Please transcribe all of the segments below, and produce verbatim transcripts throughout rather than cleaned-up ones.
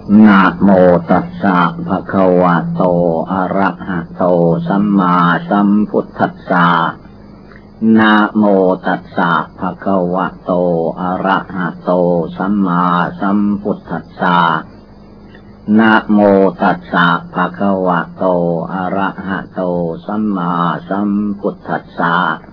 นะโมตัสสะภะคะวะโตอะระหะโตสัมมาสัมพุทธัสสะนะโมตัสสะภะคะวะโตอะระหะโตสัมมาสัมพุทธัสสะนะโมตัสสะภะคะวะโตอะระหะโตสัมมาสัมพุทธัสสะ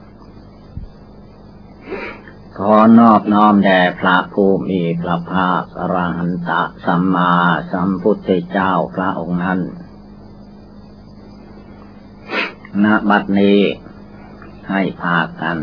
ขอนอบน้อมแด่พระผู้มีพระภาคอรหันตสัมมาสัมพุทธเจ้าพระองค์นั้นณบัดนี้ให้พากัน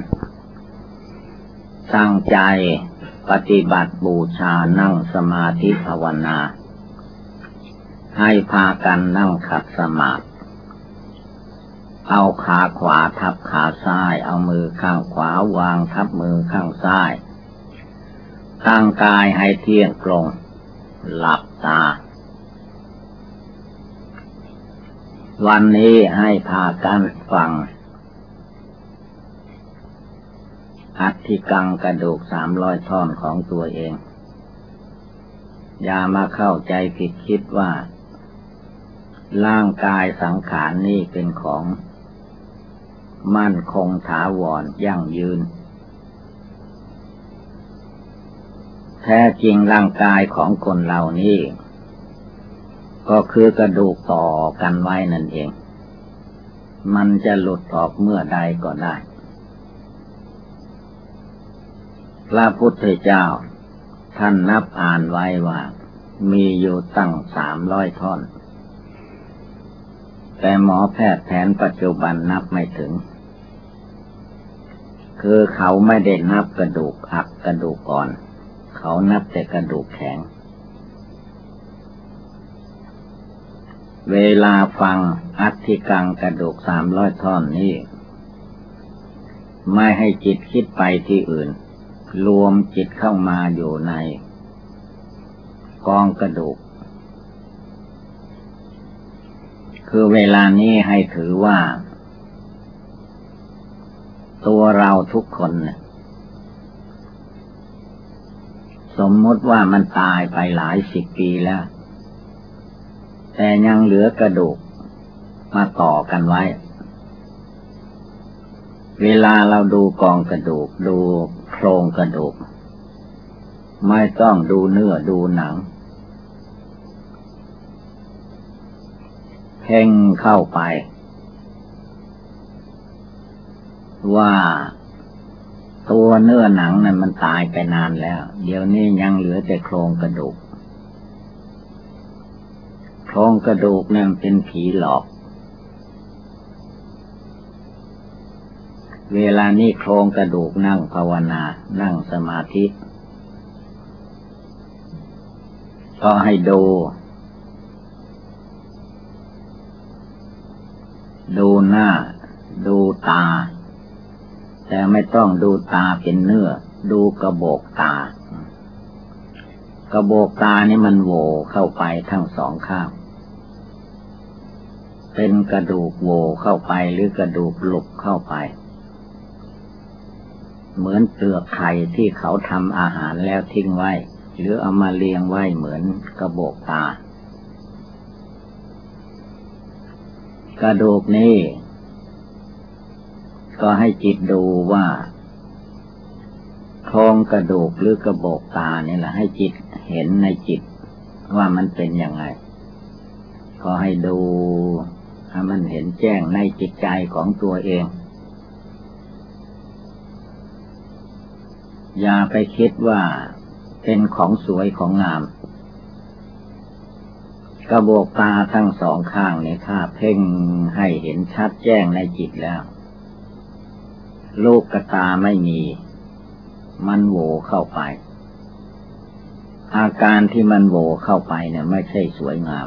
ตั้งใจปฏิบัติบูชานั่งสมาธิภาวนาให้พากันนั่งขัดสมาธิเอาขาขวาทับขาซ้ายเอามือข้างขวาวางทับมือข้างซ้ายตั้งกายให้เที่ยงตรงหลับตาวันนี้ให้พากันฟังอัฐิกังกระดูกสามร้อยท่อนของตัวเองอย่ามาเข้าใจผิดคิดว่าร่างกายสังขารนี่เป็นของมั่นคงถาวรยั่งยืนแท้จริงร่างกายของคนเรานี่ก็คือกระดูกต่อกันไว้นั่นเองมันจะหลุดออกเมื่อใดก็ได้พระพุทธเจ้าท่านนับอ่านไว้ว่ามีอยู่ตั้งสามร้อยท่อนแต่หมอแพทย์แผนปัจจุบันนับไม่ถึงคือเขาไม่ได้นับกระดูกหักกระดูกอ่อนเขานับแต่กระดูกแข็งเวลาฟังอัฐิกังกระดูกสามร้อยท่อนนี้ไม่ให้จิตคิดไปที่อื่นรวมจิตเข้ามาอยู่ในกองกระดูกคือเวลานี้ให้ถือว่าตัวเราทุกคนเนี่ยสมมติว่ามันตายไปหลายสิบปีแล้วแต่ยังเหลือกระดูกมาต่อกันไว้เวลาเราดูกองกระดูกดูโครงกระดูกไม่ต้องดูเนื้อดูหนังเพ่งเข้าไปว่าตัวเนื้อหนังนั้นมันตายไปนานแล้วเดี๋ยวนี้ยังเหลือแต่โครงกระดูกโครงกระดูกนั้นเป็นผีหลอกเวลานี้โครงกระดูกนั่งภาวนานั่งสมาธิก็ให้ดูดูหน้าดูตาแต่ไม่ต้องดูตาเป็นเนื้อดูกระโบกตากระโบกตานี่มันโหว่เข้าไปทั้งสองข้างเป็นกระดูกโหว่เข้าไปหรือกระดูกหลุกเข้าไปเหมือนเปลือกไข่ที่เขาทำอาหารแล้วทิ้งไว้หรือเอามาเรียงไว้เหมือนกระโบกตากระดูกนี้ก็ให้จิตดูว่าโครงกระดูกหรือกระโบกตานี่แหละให้จิตเห็นในจิตว่ามันเป็นยังไงก็ให้ดูให้มันเห็นแจ้งในจิตใจของตัวเองอย่าไปคิดว่าเป็นของสวยของงามกระโบกตาทั้งสองข้างเนี่ยถ้าเพ่งให้เห็นชัดแจ้งในจิตแล้วลูกตาไม่มีมันโหว่เข้าไปอาการที่มันโหว่เข้าไปเนี่ยไม่ใช่สวยงาม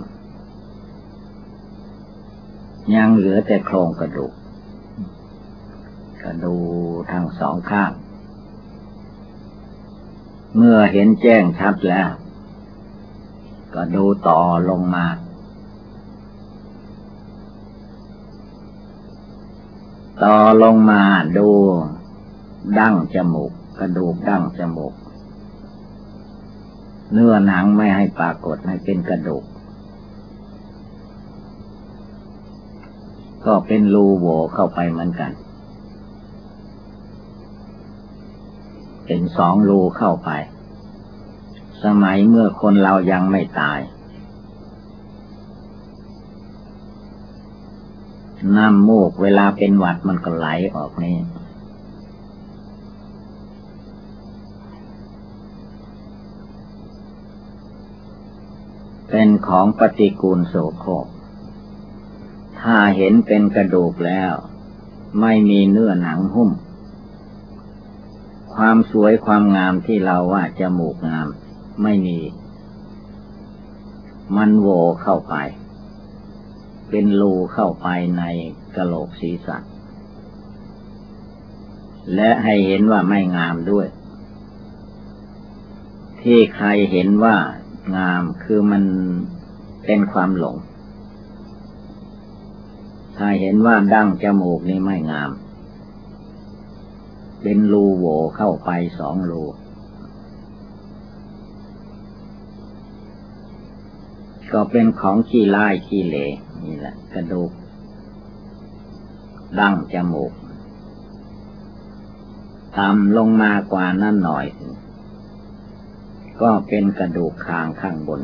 ยังเหลือแต่โครงกระดูกกระดูกทั้งสองข้างเมื่อเห็นแจ้งชัดแล้วก็ดูต่อลงมาต่อลงมาดูดั้งจมูกกระดูกดั้งจมูกเนื้อหนังไม่ให้ปรากฏให้เป็นกระดูกก็เป็นรูโหว่เข้าไปเหมือนกันเป็นสองรูเข้าไปสมัยเมื่อคนเรายังไม่ตายน้ำมูกเวลาเป็นหวัดมันก็ไหลออกนี่เป็นของปฏิกูลโสโครกถ้าเห็นเป็นกระดูกแล้วไม่มีเนื้อหนังหุ้มความสวยความงามที่เราว่าจมูกงามไม่มีมันโหว่เข้าไปเป็นรูเข้าไปในกะโหลกศีรษะและให้เห็นว่าไม่งามด้วยที่ใครเห็นว่างามคือมันเป็นความหลงถ้าเห็นว่าดั้งจมูกนี่ไม่งามเป็นรูโหว่เข้าไปสองรูก็เป็นของขี้ร้ายขี้เหร่นี่แหละกระดูกดั้งจมูกต่ำลงมากว่านั้นหน่อยก็เป็นกระดูกคางข้างบน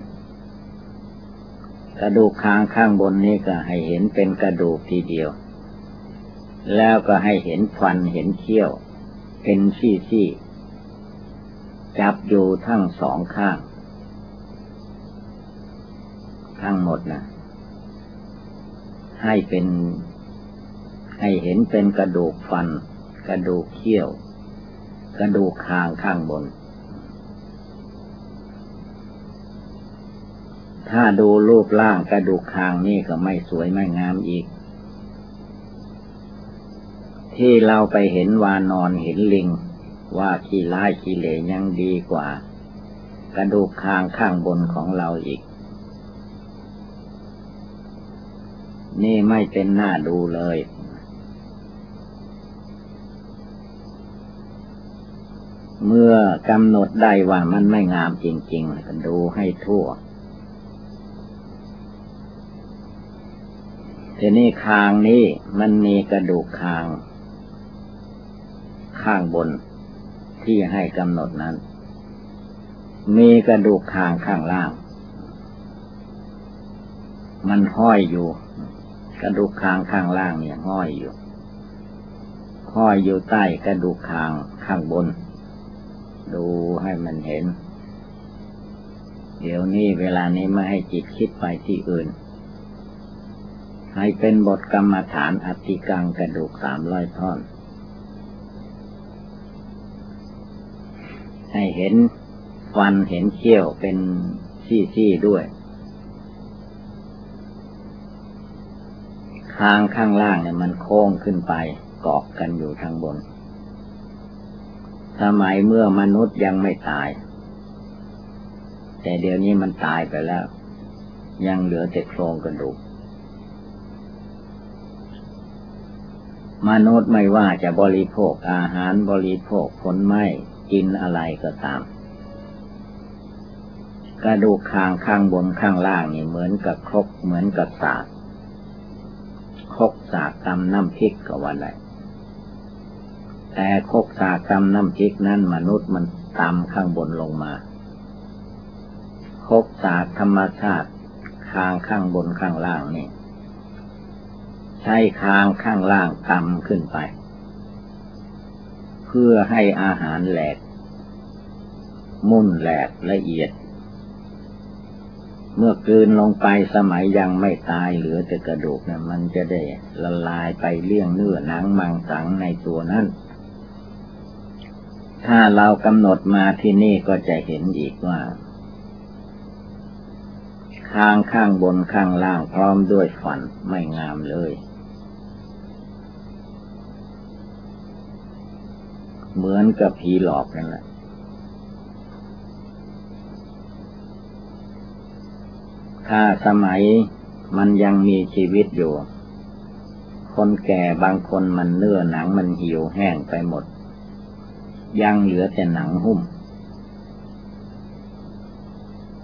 กระดูกคางข้างบนนี้ก็ให้เห็นเป็นกระดูกทีเดียวแล้วก็ให้เห็นฟันเห็นเขี้ยวเป็นซี่ๆจับอยู่ทั้งสองข้างทั้งหมดนะให้เป็นให้เห็นเป็นกระดูกฟันกระดูกเขี้ยวกระดูกคางข้างบนถ้าดูรูปร่างกระดูกคางนี่ก็ไม่สวยไม่งามอีกที่เราไปเห็นวานอนเห็นลิงว่าขี้ร้ายขี้เหร่ยังดีกว่ากระดูกคางข้างบนของเราอีกนี่ไม่เป็นหน้าดูเลยเมื่อกำหนดได้ว่ามันไม่งามจริงๆก็ดูให้ทั่วทีนี้คางนี้มันมีกระดูกคางข้างบนที่ให้กำหนดนั้นมีกระดูกคางข้างล่างมันห้อยอยู่กระดูกคางข้างล่างเนี่ยห้อยอยู่ห้อยอยู่ใต้กระดูกคางข้างบนดูให้มันเห็นเดี๋ยวนี้เวลานี้ไม่ให้จิตคิดไปที่อื่นให้เป็นบทกรรมฐานอธิกังกระดูกสามร้อยท่อนให้เห็นฟันเห็นเขี้ยวเป็นซี่ๆด้วยคางข้างล่างเนี่ยมันโค้งขึ้นไปเกาะกันอยู่ทางบนสมัยเมื่อมนุษย์ยังไม่ตายแต่เดี๋ยวนี้มันตายไปแล้วยังเหลือแต่โครงกระดูกมนุษย์ไม่ว่าจะบริโภคอาหารบริโภคผลไม้กินอะไรก็ตามกระดูกคางข้างบนข้างล่างนี่เหมือนกับครกเหมือนกับสากครกสากตำน้ำพริกก็ว่าได้แต่ครกสากตำน้ำพริกนั้นมนุษย์มันตำข้างบนลงมาครกสากธรรมชาติคางข้างบนข้างล่างนี่ใช้คางข้างล่างตำขึ้นไปเพื่อให้อาหารแหลกมุ่นแหลกละเอียดเมื่อกลืนลงไปสมัยยังไม่ตายเหลือแต่กระดูกเนี่ยมันจะได้ละลายไปเลี่ยงเนื้อหนังมังสังในตัวนั้นถ้าเรากำหนดมาที่นี่ก็จะเห็นอีกว่าคางข้างบนข้างล่างพร้อมด้วยฟันไม่งามเลยเหมือนกับผีหลอกนั่นแหละถ้าสมัยมันยังมีชีวิตอยู่คนแก่บางคนมันเนื้อหนังมันเหี่ยวแห้งไปหมดยังเหลือแต่หนังหุ้ม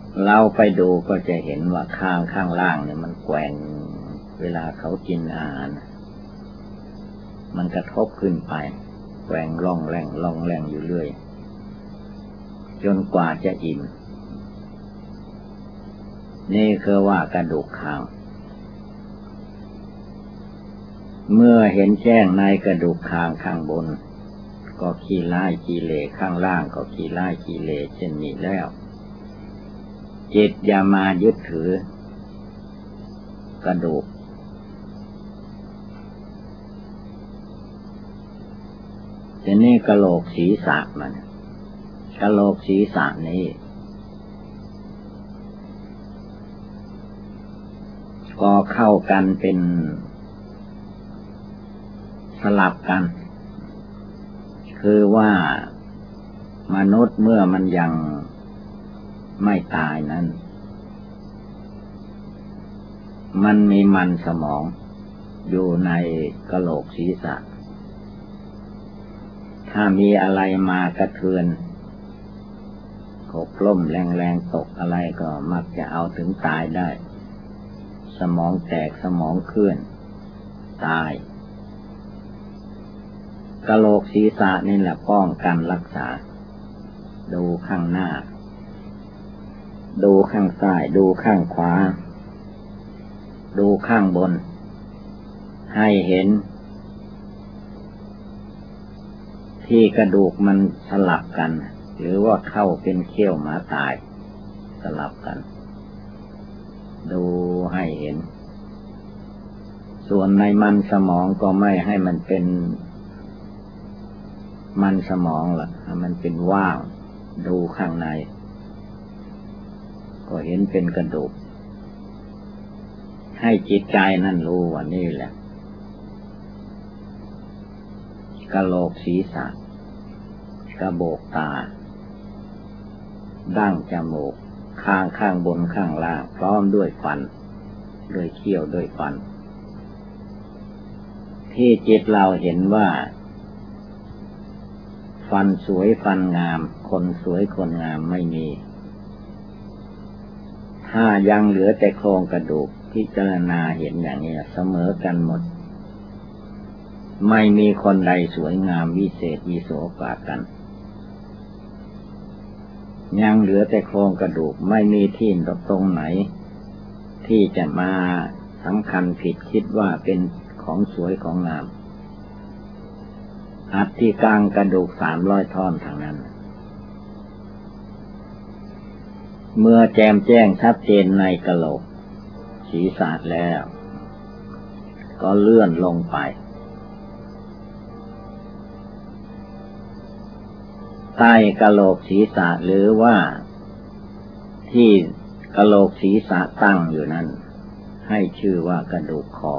เราไปดูก็จะเห็นว่าข้างข้างล่างเนี่ยมันแกว่งเวลาเขากินอาหารมันกระทบขึ้นไปแกว่งล่องแรงล่องแรงอยู่เรื่อยจนกว่าจะอิ่มนี่คือว่ากระดูกคางเมื่อเห็นแจ้งในกระดูกคางข้างบนก็ขี้ร้ายขี้เหร่ข้างล่างก็ขี้ร้ายขี้เหร่เช่นนี้แล้วจิตอย่ามายึดถือกระดูกทีนี้กะโหลกศีรษะมันกะโหลกศีรษะนี้ก็เข้ากันเป็นสลับกันคือว่ามนุษย์เมื่อมันยังไม่ตายนั้นมันมีมันสมองอยู่ในกะโหลกศีรษะถ้ามีอะไรมากระเทือนหกล้มแรงๆตกอะไรก็มักจะเอาถึงตายได้สมองแตกสมองเคลื่อนตายกะโหลกศีรษะนี่แหละป้องกันรักษาดูข้างหน้าดูข้างซ้ายดูข้างขวาดูข้างบนให้เห็นที่กระดูกมันสลับกันหรือว่าเข้าเป็นเขี้ยวหมาตายสลับกันดูให้เห็นส่วนในมันสมองก็ไม่ให้มันเป็นมันสมองล่ะให้มันเป็นว่างดูข้างในก็เห็นเป็นกระดูกให้จิตใจนั่นรู้ว่านี่แหละกะโหลกศีรษะกระโบกตาดั้งจมูกข้างข้างบนข้างล่างพร้อมด้วยฟันด้วยเขี้ยวด้วยฟันที่จิตเราเห็นว่าฟันสวยฟันงามคนสวยคนงามไม่มีถ้ายังเหลือแต่โครงกระดูกพิจารณาเห็นอย่างนี้เสมอกันหมดไม่มีคนใดสวยงามวิเศษวิโสกว่ากันยังเหลือแต่โครงกระดูกไม่มีที่ตรงไหนที่จะมาสำคัญผิดคิดว่าเป็นของสวยของงามอัฐิกังกระดูกสามร้อยท่อนทางนั้นเมื่อแจมแจ้งชัดเจนในกะโหลกศีรษะแล้วก็เลื่อนลงไปใต้กะโหลกศีรษะหรือว่าที่กะโหลกศีรษะตั้งอยู่นั้นให้ชื่อว่ากระดูกค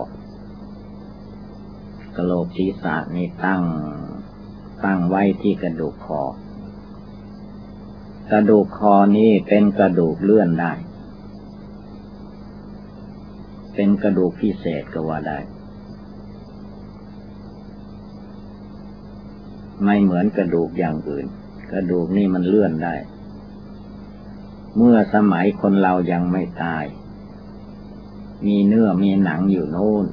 อกะโหลกศีรษะนี่ตั้งตั้งไว้ที่กระดูกคอกระดูกคอนี้เป็นกระดูกเลื่อนได้เป็นกระดูกพิเศษก็ว่าได้ไม่เหมือนกระดูกอย่างอื่นกระดูกนี่มันเลื่อนได้เมื่อสมัยคนเรายังไม่ตายมีเนื้อมีหนังอยู่โน่น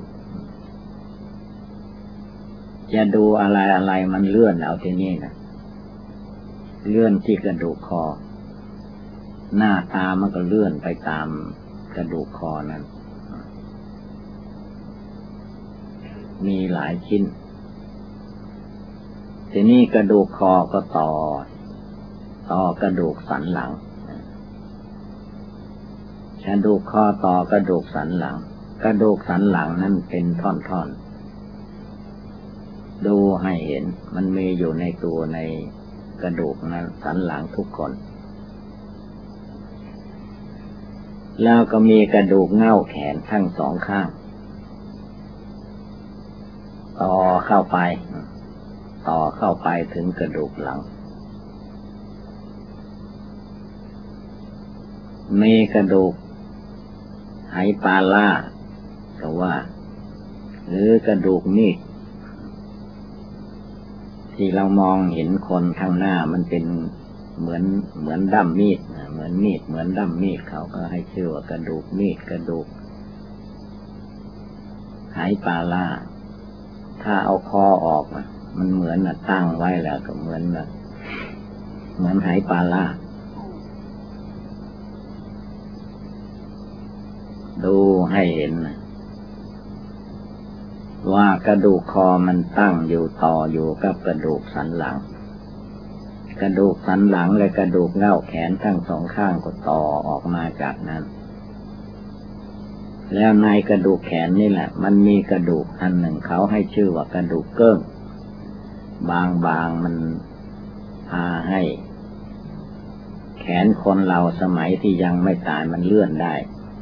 จะดูอะไรอะไรมันเลื่อนเอาที่นี่นะเลื่อนที่กระดูกคอหน้าตามันก็เลื่อนไปตามกระดูกคอนั้นมีหลายชิ้นทีนี้กระดูกคอก็ต่อต่อกระดูกสันหลังกระดูกคอต่อกระดูกสันหลังกระดูกสันหลังนั้นเป็นท่อนๆดูให้เห็นมันมีอยู่ในตัวในกระดูกนั้นสันหลังทุกคนแล้วก็มีกระดูกเง่าแขนทั้งสองข้างต่อเข้าไปต่อเข้าไปถึงกระดูกหลังมีกระดูกไหปลาล่าก็ว่าหรือกระดูกมีดที่เรามองเห็นคนข้างหน้ามันเป็นเหมือนเหมือนด้ามมีดเหมือนมีดเหมือนด้ามมีดเขาก็ให้ชื่อว่ากระดูกมีดกระดูกไหปลาล่าถ้าเอาคอออกมันเหมือนตั้งไว้แล้วก็เหมือนเหมือนไหปลาล่าดูให้เห็นว่ากระดูกคอมันตั้งอยู่ต่ออยู่กับกระดูกสันหลังกระดูกสันหลังและกระดูกเง่าแขนทั้งสองข้างก็ต่อออกมาจากนั้นแล้วในกระดูกแขนนี่แหละมันมีกระดูกอันหนึ่งเขาให้ชื่อว่ากระดูกเกิ้งบางบางมันพาให้แขนคนเราสมัยที่ยังไม่ตายมันเลื่อนได้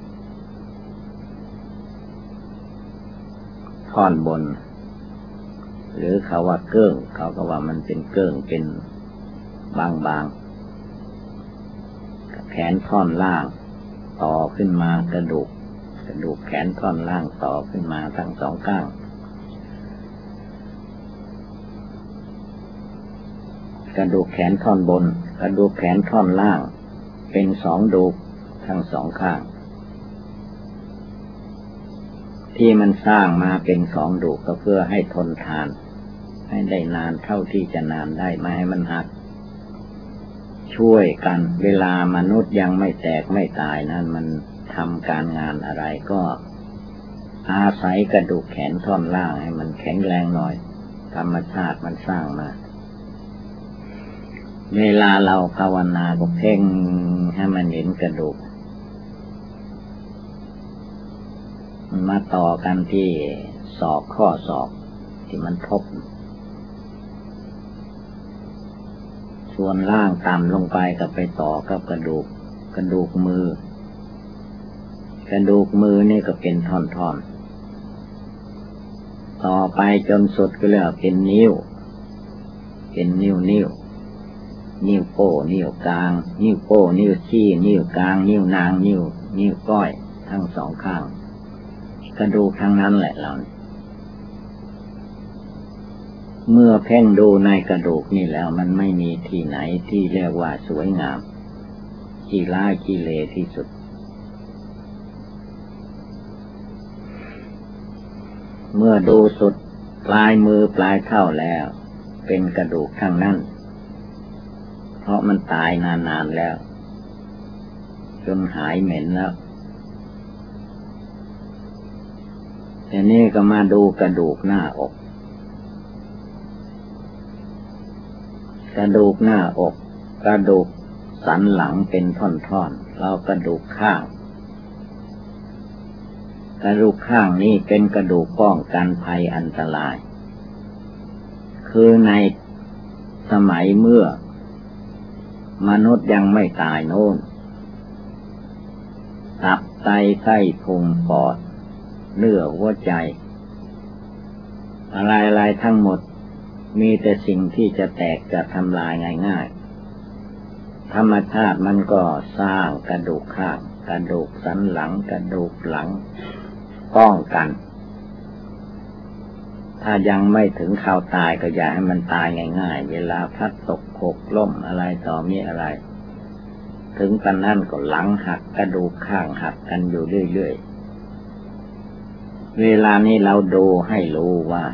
ท่อนบนหรือเขาว่าเกิ้งเขาก็ว่ามันเป็นเกิ้งเป็นบางบางแขนท่อนล่างต่อขึ้นมากระดูกกระดูกแขนท่อนล่างต่อขึ้นมาทั้งสองข้างกระดูกแขนท่อนบนกระดูกแขนท่อนล่างเป็นสองดูกทั้งสองข้างที่มันสร้างมาเป็นสองดูกก็เพื่อให้ทนทานให้ได้นานเท่าที่จะนานได้ไม่ให้มันหักช่วยกันเวลามนุษย์ยังไม่แตกไม่ตายนั้นมันทำการงานอะไรก็อาศัยกระดูกแขนท่อนล่างให้มันแข็งแรงหน่อยธรรมชาติมันสร้างมาเวลาเราภาวนาก็เพ่งให้มันเห็นกระดูกมันมาต่อกันที่ศอกข้อศอกที่มันทบส่วนล่างต่ำลงไปก็ไปต่อกับกระดูกกระดูกมือกระดูกมือนี่ก็เป็นท่อนๆต่อไปจนสุดก็เรียกว่าเป็นนิ้วเป็นนิ้วนิ้วนิ้วโป้นิ้วกลางนิ้วโป้นิ้วชี้นิ้วกลางนิ้วนางนิ้วนิ้วก้อยทั้งสองข้างกระดูกทั้งนั้นแหละเราเมื่อเพ่งดูในกระดูกนี่แล้วมันไม่มีที่ไหนที่เรียกว่าสวยงามขี้ร้ายขี้เลที่สุดเมื่อดูสุดปลายมือปลายเท้าแล้วเป็นกระดูกทั้งนั้นเพราะมันตายนานๆแล้วจนหายเหม็นแล้วทีนี้ก็มาดูกระดูกหน้าอกกระดูกหน้าอกกระดูกสันหลังเป็นท่อนๆแล้วกระดูกข้างกระดูกข้างนี้เป็นกระดูกป้องกันภัยอันตรายคือในสมัยเมื่อมนุษย์ยังไม่ตายโน่นตับไตไส้พุงปอดเนื้อหัวใจอะไรๆทั้งหมดมีแต่สิ่งที่จะแตกจะทำลายง่ายๆธรรมชาติมันก็สร้างกระดูกข้างกระดูกสันหลังกระดูกหลังป้องกันถ้ายังไม่ถึงข่าวตายก็อย่าให้มันตายง่ายๆเวลาพัดตกหกล้มอะไรต่อมีอะไรถึงตอนนั้นก็หลังหักกระดูกข้างหักกันอยู่เรื่อยๆเวลานี้เราดูให้รู้ว่า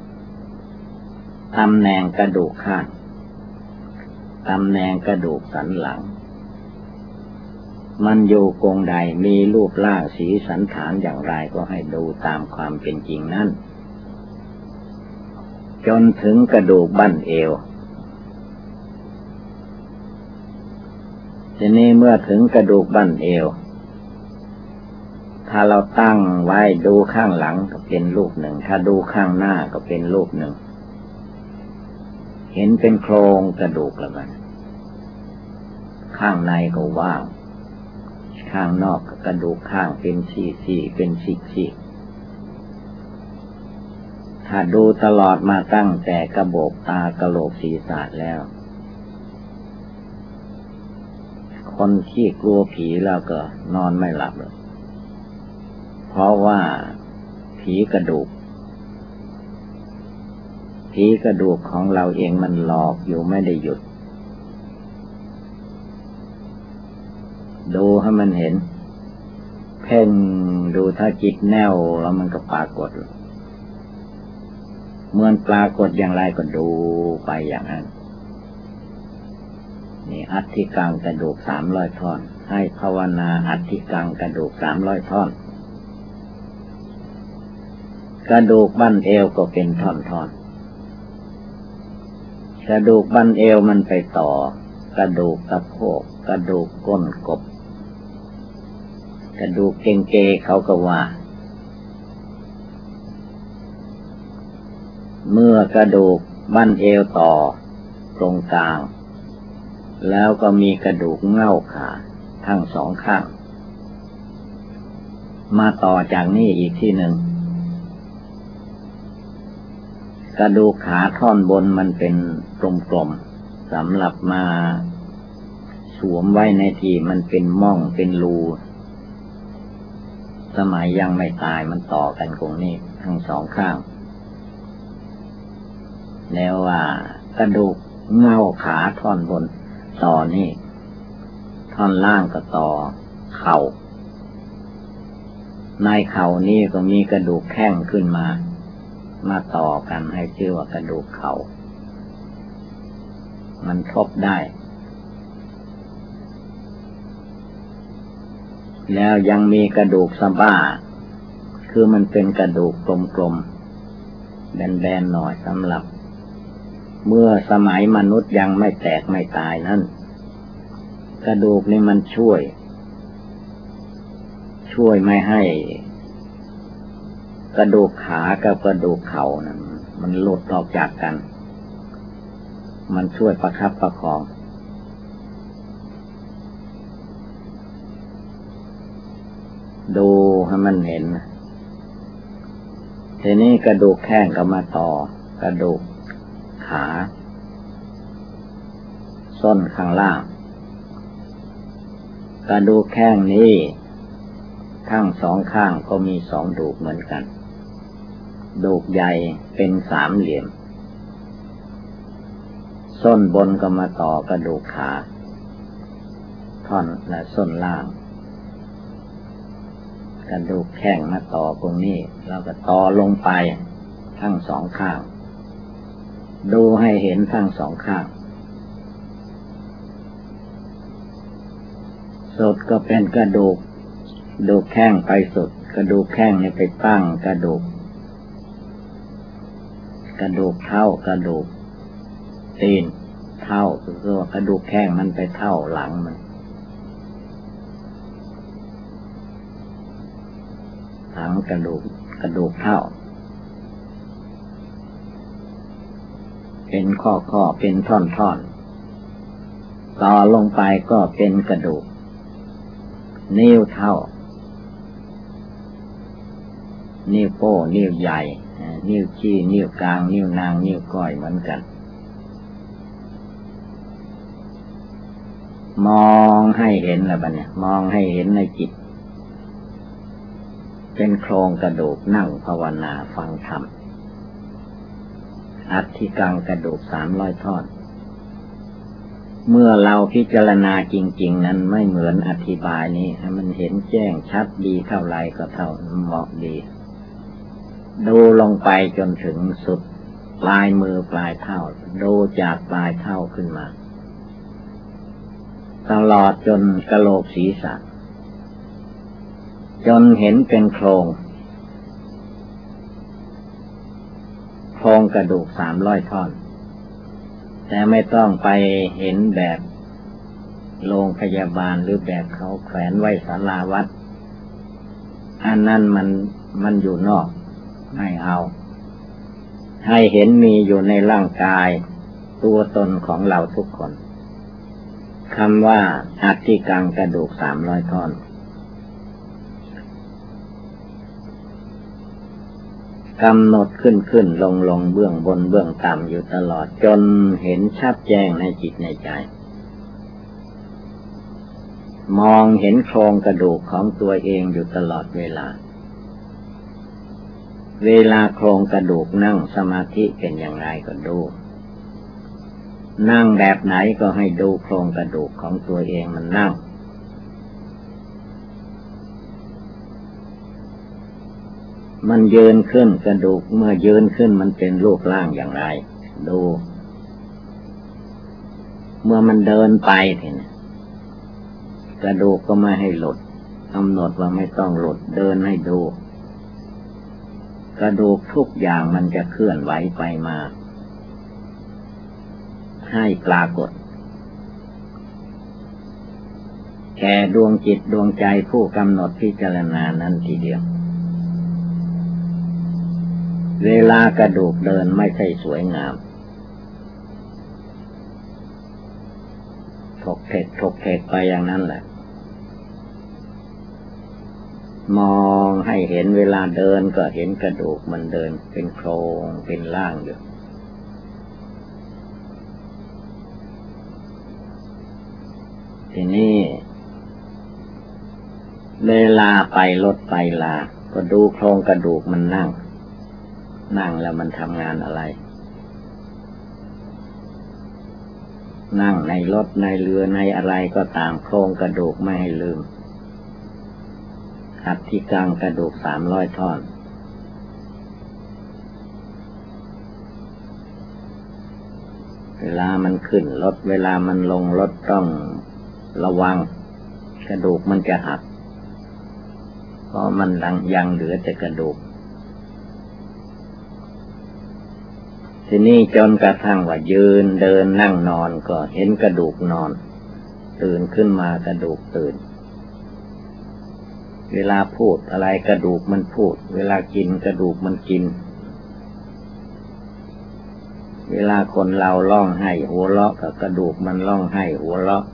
ตำแหน่งกระดูกข้างตำแหน่งกระดูกสันหลังมันอยู่กงใดมีรูปร่างสีสันฐานอย่างไรก็ให้ดูตามความเป็นจริงนั้นจนถึงกระดูกบั้นเอวทีนี้เมื่อถึงกระดูกบั้นเอวถ้าเราตั้งไว้ดูข้างหลังก็เป็นรูปหนึ่งถ้าดูข้างหน้าก็เป็นรูปหนึ่งเห็นเป็นโครงกระดูกแล้วมันข้างในก็ว่างข้างนอกกระดูกข้างเป็นซี่ๆเป็นซีกๆถ้าดูตลอดมาตั้งแต่กระโบกตากระโหลกศีรษะแล้วคนที่กลัวผีแล้วก็นอนไม่หลับเลยเพราะว่าผีกระดูกผีกระดูกของเราเองมันหลอกอยู่ไม่ได้หยุดดูให้มันเห็นเพ่งดูถ้าจิตแน่วแล้วมันก็ปรากฏเมื่อปรากฏอย่างไรก็ดูไปอย่างนั้นนี่อัฐิกังกระดูกสามร้อยท่อนให้ภาวนาอัฐิกังกระดูกสามร้อยท่อนกระดูกบั้นเอวก็เป็นท่อนๆกระดูกบั้นเอวมันไปต่อกระดูกสะโพกกระดูกก้นกบกระดูกเกงเกเขาก็ว่าเมื่อกระดูกบั้นเอวต่อตรงกลางแล้วก็มีกระดูกเง่าขาทั้งสองข้างมาต่อจากนี้อีกที่หนึ่งกระดูกขาท่อนบนมันเป็นกลมๆสำหรับมาสวมไว้ในที่มันเป็นม่องเป็นรูสมัยยังไม่ตายมันต่อกันตรงนี้ทั้งสองข้างแล้วว่ากระดูกเง่าขาท่อนบนต่อนี่ท่อนล่างก็ต่อเข่าในเข่านี่ก็มีกระดูกแข้งขึ้นมามาต่อกันให้ชื่อว่ากระดูกเข่ามันทบได้แล้วยังมีกระดูกสะบ้าคือมันเป็นกระดูกกลมๆแบนๆหน่อยสำหรับเมื่อสมัยมนุษย์ยังไม่แตกไม่ตายนั้นกระดูกนี่มันช่วยช่วยไม่ให้กระดูกขากับกระดูกเข่านั้นมันหลุดออกจากกันมันช่วยประคับประคองดูให้มันเห็นทีนี้กระดูกแข้งก็มาต่อกระดูกขาส้นข้างล่างกระดูกแข้งนี้ทั้งสองข้างก็มีสองดูกเหมือนกันดูกใหญ่เป็นสามเหลี่ยมส้นบนก็มาต่อกระดูกขาท่อนและส้นล่างกระดูกแข้งมาต่อตรงนี้แล้วก็ต่อลงไปทั้งสองข้างดูให้เห็นทั้งสองข้างสุดก็เป็นกระดูกดูกแข้งไปสุดกระดูกแข้งนี่ไปตั้งกระดูกกระดูกเท้ากระดูกตีนเท้าคือว่ากระดูกแข้งมันไปเท้าหลังมันหลังกระดูกกระดูกเท้าเป็นข้อข้อเป็นท่อนท่อนต่อลงไปก็เป็นกระดูกนิ้วเท้านิ้วโป้นิ้วใหญ่นิ้วชี้นิ้วกลางนิ้วนางนิ้วก้อยเหมือนกันมองให้เห็นแล้วบัดเนี่ยมองให้เห็นในจิตเป็นโครงกระดูกนั่งภาวนาฟังธรรมอัฐิกังกระดูกสามร้อยท่อนเมื่อเราพิจารณาจริงๆนั้นไม่เหมือนอธิบายนี้ให้มันเห็นแจ้งชัดดีเท่าไรก็เท่าเหมาะดีดูลงไปจนถึงสุดปลายมือปลายเท้าดูจากปลายเท้าขึ้นมาตลอดจนกะโหลกศีรษะจนเห็นเป็นโครงโครงกระดูกสามร้อยท่อนแต่ไม่ต้องไปเห็นแบบโรงพยาบาลหรือแบบเขาแขวนไว้ศาลาวัดอันนั้นมันมันอยู่นอกไม่เอาให้เห็นมีอยู่ในร่างกายตัวตนของเราทุกคนคำว่าอัฐิกังกระดูกสามร้อยท่อนกำหนดขึ้นขึ้นลงลงเบื้องบนเบื้องต่ำอยู่ตลอดจนเห็นชัดแจ้งในจิตในใจมองเห็นโครงกระดูกของตัวเองอยู่ตลอดเวลาเวลาโครงกระดูกนั่งสมาธิเป็นอย่างไรก็ดูนั่งแบบไหนก็ให้ดูโครงกระดูกของตัวเองมันนั่งมันยืนขึ้นกระดูกเมื่อยืนขึ้นมันเป็นรูปร่างอย่างไรดูเมื่อมันเดินไปทีนี้กระดูกก็ไม่ให้หลุดกำหนดว่าไม่ต้องหลุดเดินให้ดูกระดูกทุกอย่างมันจะเคลื่อนไหวไปมาให้ปรากฏแก่ดวงจิตดวงใจผู้กำหนดพิจารณานั้นทีเดียวเวลากระดูกเดินไม่ใช่สวยงามถกเถกถกเถกไปอย่างนั้นแหละมองให้เห็นเวลาเดินก็เห็นกระดูกมันเดินเป็นโครงเป็นร่างอยู่ทีนี้เวลาไปรถไปลาก็ดูโครงกระดูกมันนั่งนั่งแล้วมันทำงานอะไรนั่งในรถในเรือในอะไรก็ตามโครงกระดูกไม่ให้ลืมอัฐิกังกระดูกสามร้อยท่อนเวลามันขึ้นรถเวลามันลงรถต้องระวังกระดูกมันจะหักเพราะมันยังเหลือแต่กระดูกทีนี้จนกระทั่งว่ายืนเดินนั่งนอนก็เห็นกระดูกนอนตื่นขึ้นมากระดูกตื่นเวลาพูดอะไรกระดูกมันพูดเวลากินกระดูกมันกินเวลาคนเราร้องไห้หัวเราะกับกระดูกมันร้องไห้หัวเราะ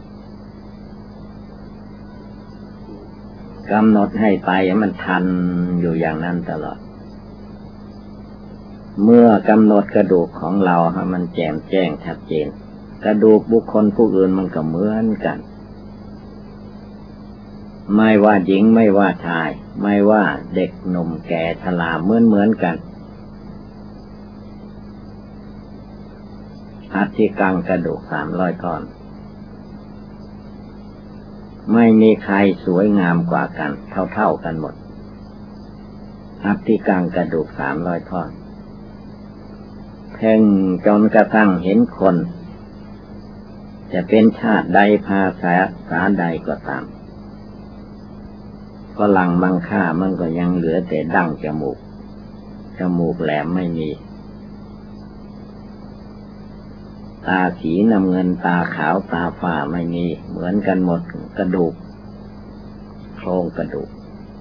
กำหนดให้ไปมันทันอยู่อย่างนั้นตลอดเมื่อกำหนดกระดูกของเราให้มันแจ่มแจ้งชัดเจนกระดูกบุคคลผู้อื่นมันก็เหมือนกันไม่ว่าหญิงไม่ว่าชายไม่ว่าเด็กหนุ่มแก่ชราเหมือนเหมือนกันอัฐิกังกระดูกสามร้อยท่อนไม่มีใครสวยงามกว่ากันเท่าๆกันหมดอัฐิกังกระดูกสามร้อยท่อนเพ่งจนกระทั่งเห็นคนจะเป็นชาติใดภาษาสาใดก็ตามฝรั่งบางค่ามันก็ยังเหลือแต่ดั้งจมูกจมูกแหลมไม่มีตาสีน้ำเงินตาขาวตาฟ้าไม่มีเหมือนกันหมดกระดูกโครงกระดูก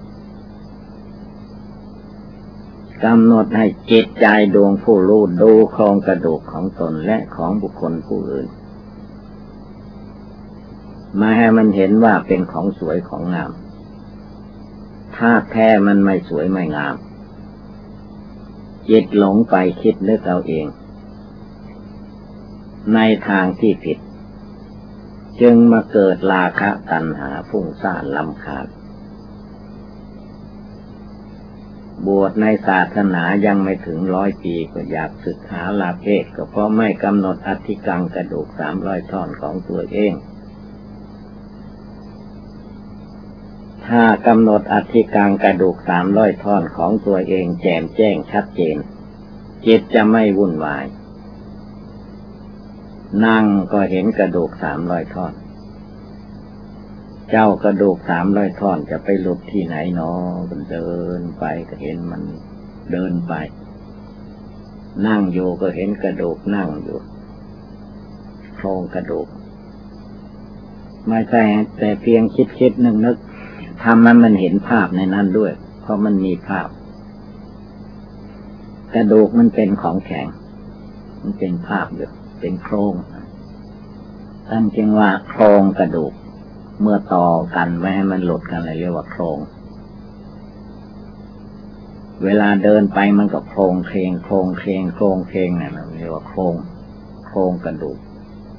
กำหนดให้จิตใจดวงผู้รู้ดูโครงกระดูกของตนและของบุคคลผู้อื่นมาให้มันเห็นว่าเป็นของสวยของงามถ้าแท้มันไม่สวยไม่งามจิตหลงไปคิดนึกเอาเองในทางที่ผิดจึงมาเกิดราคะตัณหาฟุ้งซ่านรำคาญบวชในศาสนายังไม่ถึงร้อยปีก็อยากศึกษาลาเพศก็เพราะไม่กำหนดอธิกังกระดูกสามร้อยท่อนของตัวเองถ้ากำหนดอธิกังกระดูกสามร้อยท่อนของตัวเองแจ่มแจ้งชัดเจนจิตจะไม่วุ่นวายนั่งก็เห็นกระดูกสามร้อยท่อนเจ้ากระดูกสามร้อยท่อนจะไปหลุดที่ไหนเนาะมันเดินไปก็เห็นมันเดินไปนั่งอยู่ก็เห็นกระดูกนั่งอยู่โครงกระดูกไม่ใช่แต่เพียงคิดคิดนึกนึกทำมันมันเห็นภาพในนั้นด้วยเพราะมันมีภาพกระดูกมันเป็นของแข็งมันเป็นภาพอยู่เป็นโครงท่านจึงว่าโครงกระดูกเมื่อต่อกันไม่ให้มันหลุดกันเลยเรียกว่าโครงเวลาเดินไปมันก็โครงเคงโครงเคงโครงเคงเนี่ยเรียกว่าโครงโครงกระดูก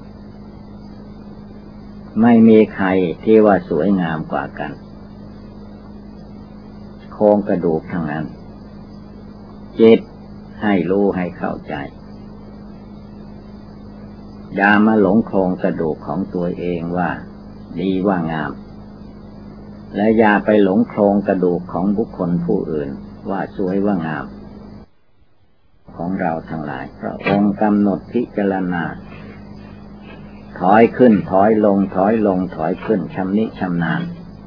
ไม่มีใครที่ว่าสวยงามกว่ากันโครงกระดูกทั้งนั้นจิตให้รู้ให้เข้าใจอย่ามาหลงโครงกระดูกของตัวเองว่าดีว่างามและอย่าไปหลงโครงกระดูกของบุคคลผู้อื่นว่าสวยว่างามของเราทั้งหลายพระองค์กำหนดพิจารณาถอยขึ้นถอยลงถอยลงถอยขึ้นชำนิชำนาญ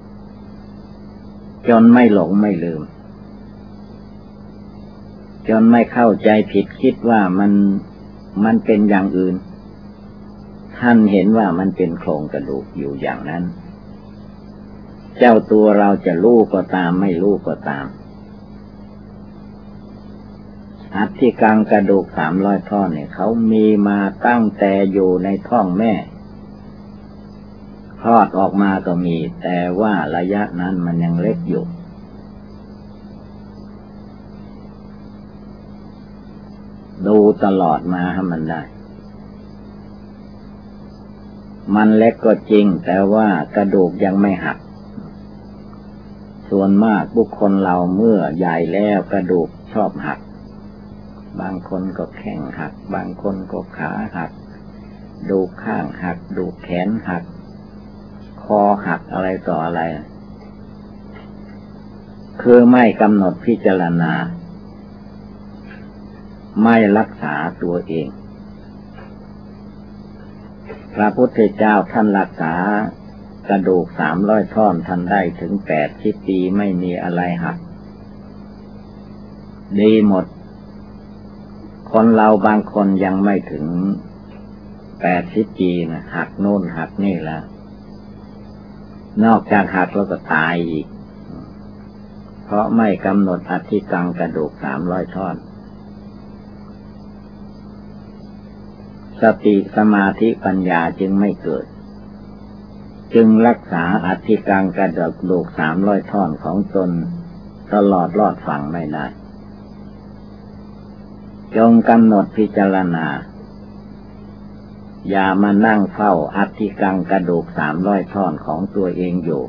จนไม่หลงไม่ลืมจนไม่เข้าใจผิดคิดว่ามันมันเป็นอย่างอื่นท่านเห็นว่ามันเป็นโครงกระดูกอยู่อย่างนั้นเจ้าตัวเราจะรู้ก็ตามไม่รู้ก็ตามอัฐิกังกระดูกสามร้อยท่อนเนี่ยเขามีมาตั้งแต่อยู่ในท้องแม่คลอดออกมาก็มีแต่ว่าระยะนั้นมันยังเล็กอยู่ดูตลอดมาให้มันได้มันเล็กก็จริงแต่ว่ากระดูกยังไม่หักส่วนมากบุคคลเราเมื่อใหญ่แล้วกระดูกชอบหักบางคนก็แข้งหักบางคนก็ขาหักดูข้างหักดูแขนหักคอหักอะไรต่ออะไรคือไม่กำหนดพิจารณาไม่รักษาตัวเองพระพุทธเจ้าท่านรักษากระดูกสามร้อยท่อนท่านได้ถึงแปดสิบปีไม่มีอะไรหักดีหมดคนเราบางคนยังไม่ถึงแปดสิบปีนะหักโน่นหักนี่แล้วนอกจากหักแล้วก็ตายอีกเพราะไม่กำหนดอธิกังกระดูกสามร้อยท่อนสติสมาธิปัญญาจึงไม่เกิดจึงรักษาอธิกังกระดูกสามร้อยท่อนของตนตลอดรอดฝั่งไม่ได้จงกำหนดพิจารณาอย่ามานั่งเฝ้าอธิกังกระดูกสามร้อยท่อนของตัวเองอยู่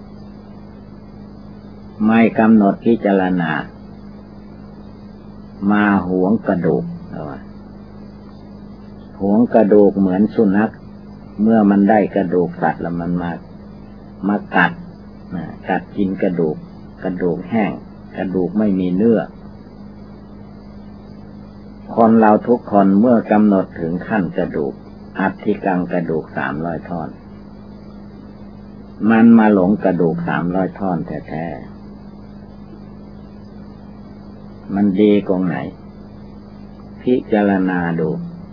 ไม่กำหนดพิจารณามาหวงกระดูกหวงกระดูกเหมือนสุนัขเมื่อมันได้กระดูกสัตว์แล้วมันมามากัดกัดกินกระดูกกระดูกแห้งกระดูกไม่มีเนื้อคนเราทุกคนเมื่อกำหนดถึงขั้นกระดูกอธิกังกระดูกสามร้อยท่อนมันมาหลงกระดูกสามร้อยท่อนแท้ๆมันดีตรงไหนพิจารณาดู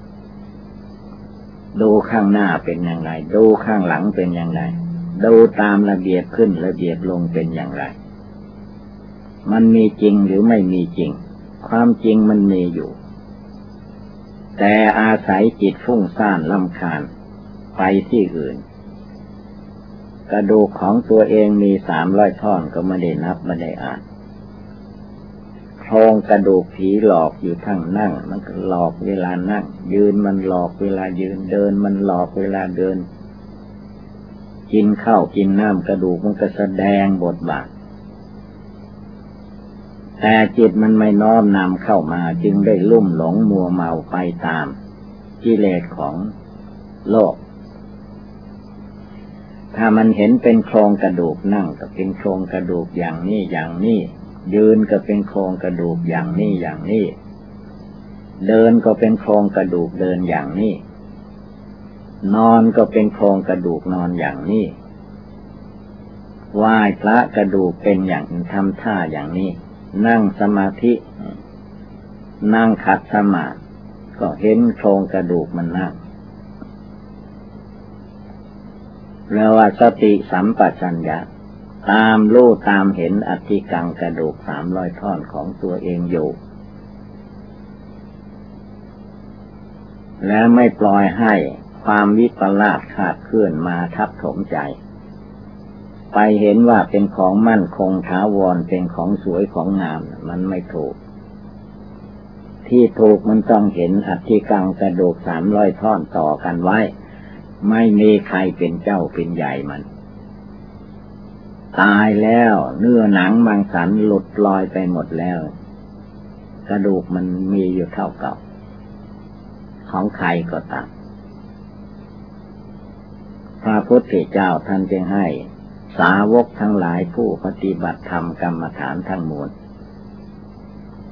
ดูข้างหน้าเป็นอย่างไรดูข้างหลังเป็นอย่างไรดูตามระเบียบขึ้นระเบียบลงเป็นอย่างไรมันมีจริงหรือไม่มีจริงความจริงมันมีอยู่แต่อาศัยจิตฟุ้งซ่านรำคาญไปที่อื่นกระดูกของตัวเองมีสามร้อยท่อนก็ไม่ได้นับไม่ได้อ่านโครงกระดูกผีหลอกอยู่ทั้งนั่งมันก็หลอกเวลานั่งยืนมันหลอกเวลายืนเดินมันหลอกเวลาเดินกินข้าวกินน้ำกระดูกมันก็แสดงบทบาทแต่จิตมันไม่น้อมนำเข้ามาจึงได้ลุ่มหลงมัวเมาไปตามกิเลสของโลกถ้ามันเห็นเป็นโครงกระดูกนั่งก็เป็นโครงกระดูกอย่างนี้อย่างนี้ยืนก็เป็นโครงกระดูกอย่างนี้อย่างนี้เดินก็เป็นโครงกระดูกเดินอย่างนี้นอนก็เป็นโครงกระดูกนอนอย่างนี้ไหว้พระกระดูกเป็นอย่างทำท่าอย่างนี้นั่งสมาธินั่งขัดสมาธิก็เห็นโครงกระดูกมันนั่งเรียกว่าสติสัมปชัญญะตามรู้ตามเห็นอธิกังกระดูกสามร้อยท่อนของตัวเองอยู่และไม่ปล่อยให้ความวิปลาสขาดเคลื่อนมาทับถมใจไปเห็นว่าเป็นของมั่นคงถาวรเป็นของสวยของงามมันไม่ถูกที่ถูกมันต้องเห็นอธิกังกระดูกสามร้อยท่อนต่อกันไว้ไม่มีใครเป็นเจ้าเป็นใหญ่มันตายแล้วเนื้อหนังมังสันหลุดลอยไปหมดแล้วกระดูกมันมีอยู่เท่าเก่าของใครก็ตามพระพุทธเจ้าท่านจึงให้สาวกทั้งหลายผู้ปฏิบัติธรรมกรรมฐานทั้งมวล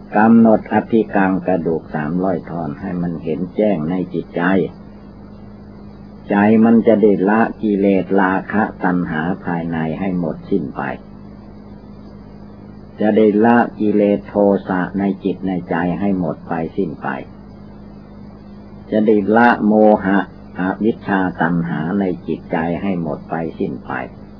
กำหนดอธิกังกระดูกสามร้อยท่อนให้มันเห็นแจ้งในจิตใจใจมันจะได้ละกิเลสราคะตัณหาภายในให้หมดสิ้นไปจะได้ละกิเลสโทสะในจิตในใจให้หมดไปสิ้นไปจะได้ละโมหะอวิชชาตัณหาในจิตใจให้หมดไปสิ้นไป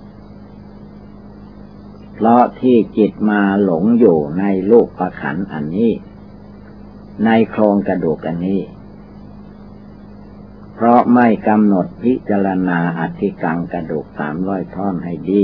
เพราะที่จิตมาหลงอยู่ในรูปประขันธ์อันนี้ในโครงกระดูกอันนี้เพราะไม่กำหนดพิจารณาอธิกังกระดูกสามร้อยท่อนให้ดี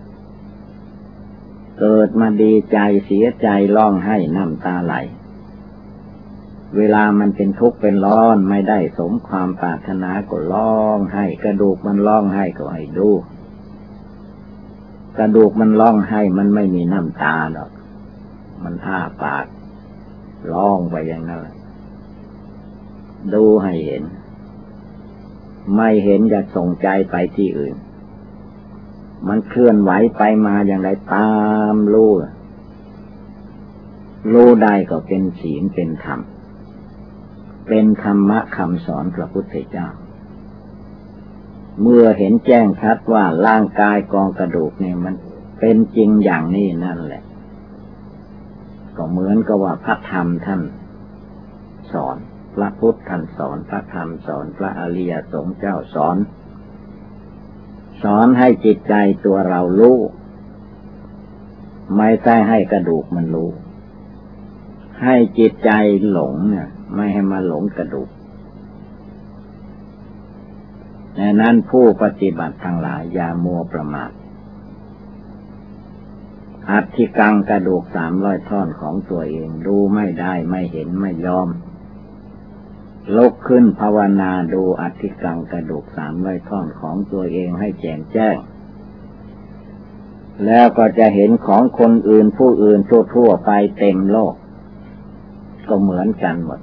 เกิดมาดีใจเสียใจร้องไห้น้ำตาไหลเวลามันเป็นทุกข์เป็นร้อนไม่ได้สมความปรารถนาก็ร้องไห้กระดูกมันร้องไห้ก็ให้ดูกระดูกมันร้องไห้มันไม่มีน้ำตาหรอกมันอ้าปากร้องไปอย่างนั้นดูให้เห็นไม่เห็นจะส่งใจไปที่อื่นมันเคลื่อนไหวไปมาอย่างไรตามรู้รู้ได้ก็เป็นศีลเป็นธรรมเป็นธรรมะคำสอนพระพุทธเจ้าเมื่อเห็นแจ้งชัดว่าร่างกายกองกระดูกเนี่ยมันเป็นจริงอย่างนี้นั่นแหละก็เหมือนกับว่าพระธรรมท่านสอนพระพุทธท่านสอนพระธรรมสอนพระอริยสงฆ์เจ้าสอนสอนให้จิตใจตัวเรารู้ไม่ใช่ให้กระดูกมันรู้ให้จิตใจหลงเนี่ยไม่ให้มาหลงกระดูกดังนั้นผู้ปฏิบัติทั้งหลายอย่ามัวประมาทอธิกังกระดูกสามร้อยท่อนของตัวเองดูไม่ได้ไม่เห็นไม่ยอมลุกขึ้นภาวนาดูอธิกังกระดูกสามร้อยท่อนของตัวเองให้แจ่มแจ้งแล้วก็จะเห็นของคนอื่นผู้อื่นทั่วๆไปเต็มโลกก็เหมือนกันหมด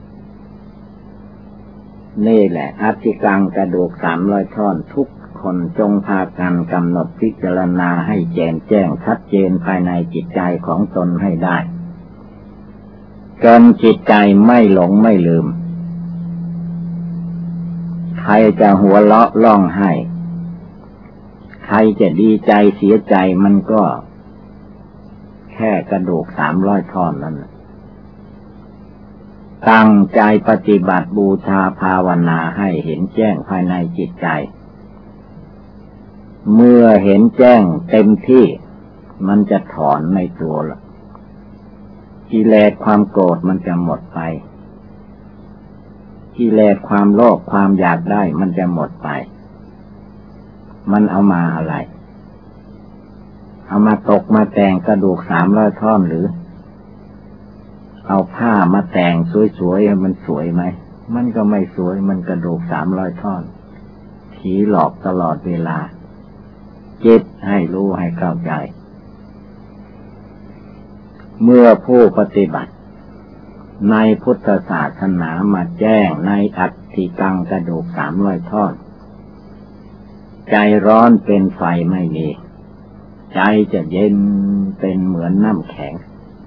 นี่แหละอธิกังกระดูกสามร้อยท่อนทุกคนจงพากันกำหนดพิจารณาให้แจ่มแจ้งชัดเจนภายในจิตใจของตนให้ได้จนจิตใจไม่หลงไม่ลืมใครจะหัวเราะร้องไห้ใครจะดีใจเสียใจมันก็แค่กระดูกสามร้อยท่อนนั่นตั้งใจปฏิบัติบูชาภาวนาให้เห็นแจ้งภายในจิตใจเมื่อเห็นแจ้งเต็มที่มันจะถอนในตัวละกิเลสความโกรธมันจะหมดไปกิเลสความโลภความอยากได้มันจะหมดไปมันเอามาอะไรเอามาตกมาแต่งกระดูกสามร้อยท่อนหรือเอาผ้ามาแต่งสวยๆให้มันสวยไหมมันก็ไม่สวยมันกระดูกสามร้อยท่อนผีหลอกตลอดเวลาจิตให้รู้ให้เข้าใจเมื่อผู้ปฏิบัติในพุทธศาสนามาแจ้งในอธิกังกระดูกสามร้อยท่อนใจร้อนเป็นไฟไม่มีใจจะเย็นเป็นเหมือนน้ำแข็ง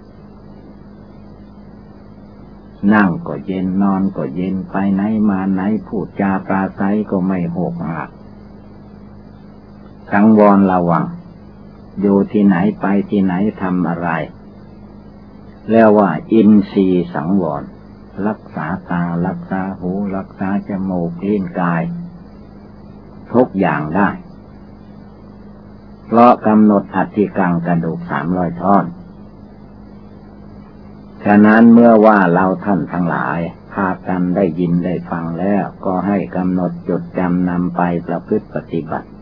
นั่งก็เย็นนอนก็เย็นไปไหนมาไหนพูดจาปราศัยก็ไม่หกหักสังวรระวังอยู่ที่ไหนไปที่ไหนทำอะไรแล้วว่าอินทรีย์สังวรรักษาตารักษาหูรักษาจมูกลิ้นกายทุกอย่างได้เพราะกำหนดอธิกังกระดูกสามร้อยท่อนฉะนั้นเมื่อว่าเราท่านทั้งหลายพากันได้ยินได้ฟังแล้วก็ให้กำหนดจดจำนำไปประพฤติปฏิบัติ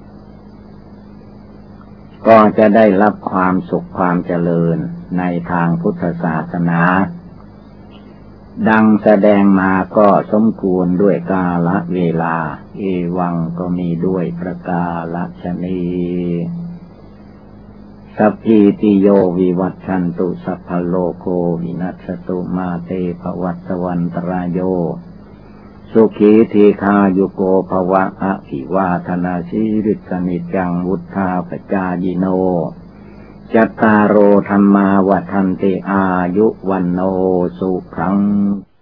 ก็จะได้รับความสุขความเจริญในทางพุทธศาสนาดังแสดงมาก็สมควรด้วยกาลเวลาเอวังก็มีด้วยประกาศนีสัพพิติโยวิวัชชันตุสัพพโลโกวินัสสตุมาเตภวัตวันตรายโยสุขีทีคายุโกภวะอภิวาทนาสีริสนิจังวุธาปจายิโนจัตตารโอธรรมาวัฏันติอายุวันโนสุขัง